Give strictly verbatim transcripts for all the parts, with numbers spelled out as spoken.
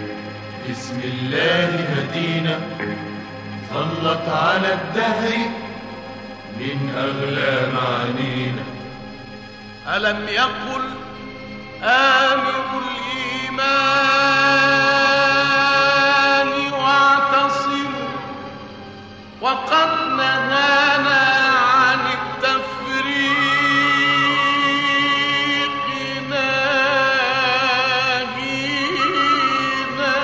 بسم الله هدينا ظلت على الدهر من أغلى معانينا. ألم يقل آمر الإيمان واعتصموا وقد نهانا عن التفريق ناهينا.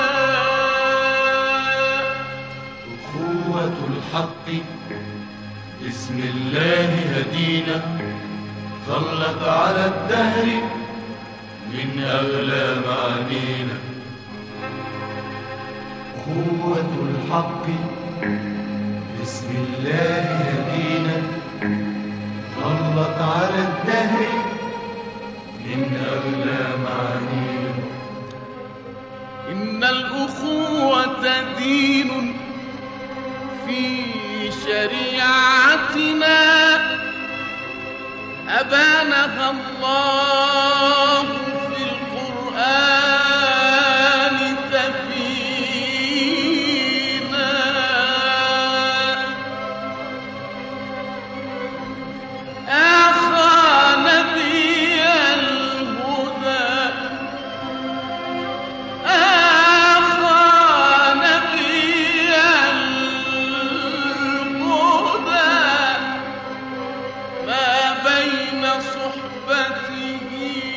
أخوة الحق بسم الله هدينا ظلت على الدهر من أغلى معانينا. أخوة الحق بسم الله هدينا ظلت على الدهر من أغلى معانينا. إن الأخوة دين في شريعتنا أبانها الله في القرآن تفينا. آخى نبي الهدى آخى نبي الهدى ما بين صحبته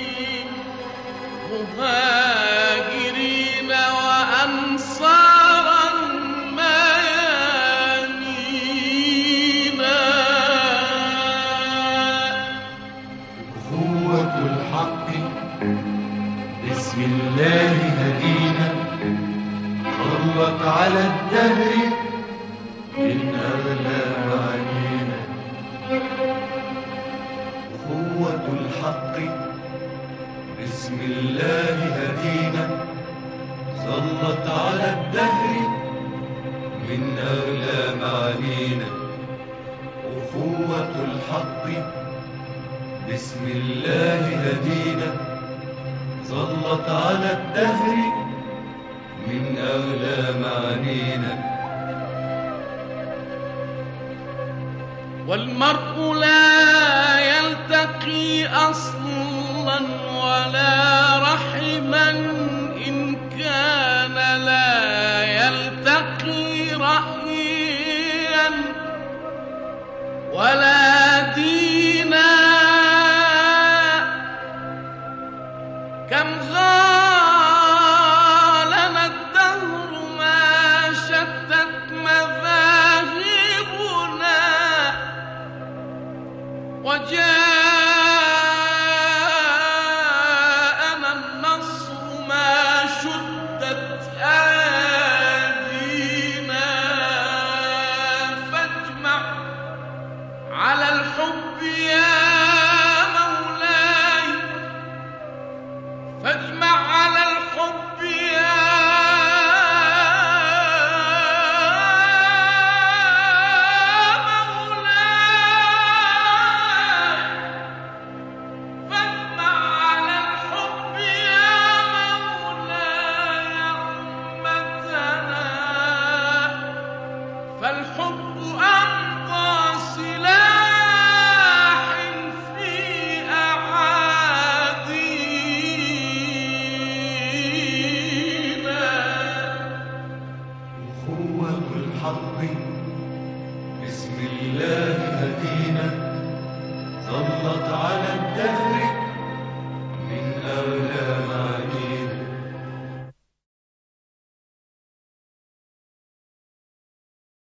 مهاجرين وأنصارا ميامينا. أخوة الحق بسم الله هدينا ظلت على الدهر من أغلى معانينا. أخوة الحق بسم الله هدينا ظلت على الدهر من أغلى معانينا. أخوة الحق بسم الله هدينا ظلت على الدهر من أغلى معانينا. والمرء لا يلتقي أصلا ولا رحما إن كان لا يلتقي رأيا ولا دينا. كم غالنا الدهر ما شتت مذاهبنا وجاءنا النصر ما شدت أيدينا. فاجمع على الحب يا مولاي فاجمع على الحب يا فالحب أمضى سلاح في أعادينا. أخوة الحق بسم الله هدينا ظلت على الدهر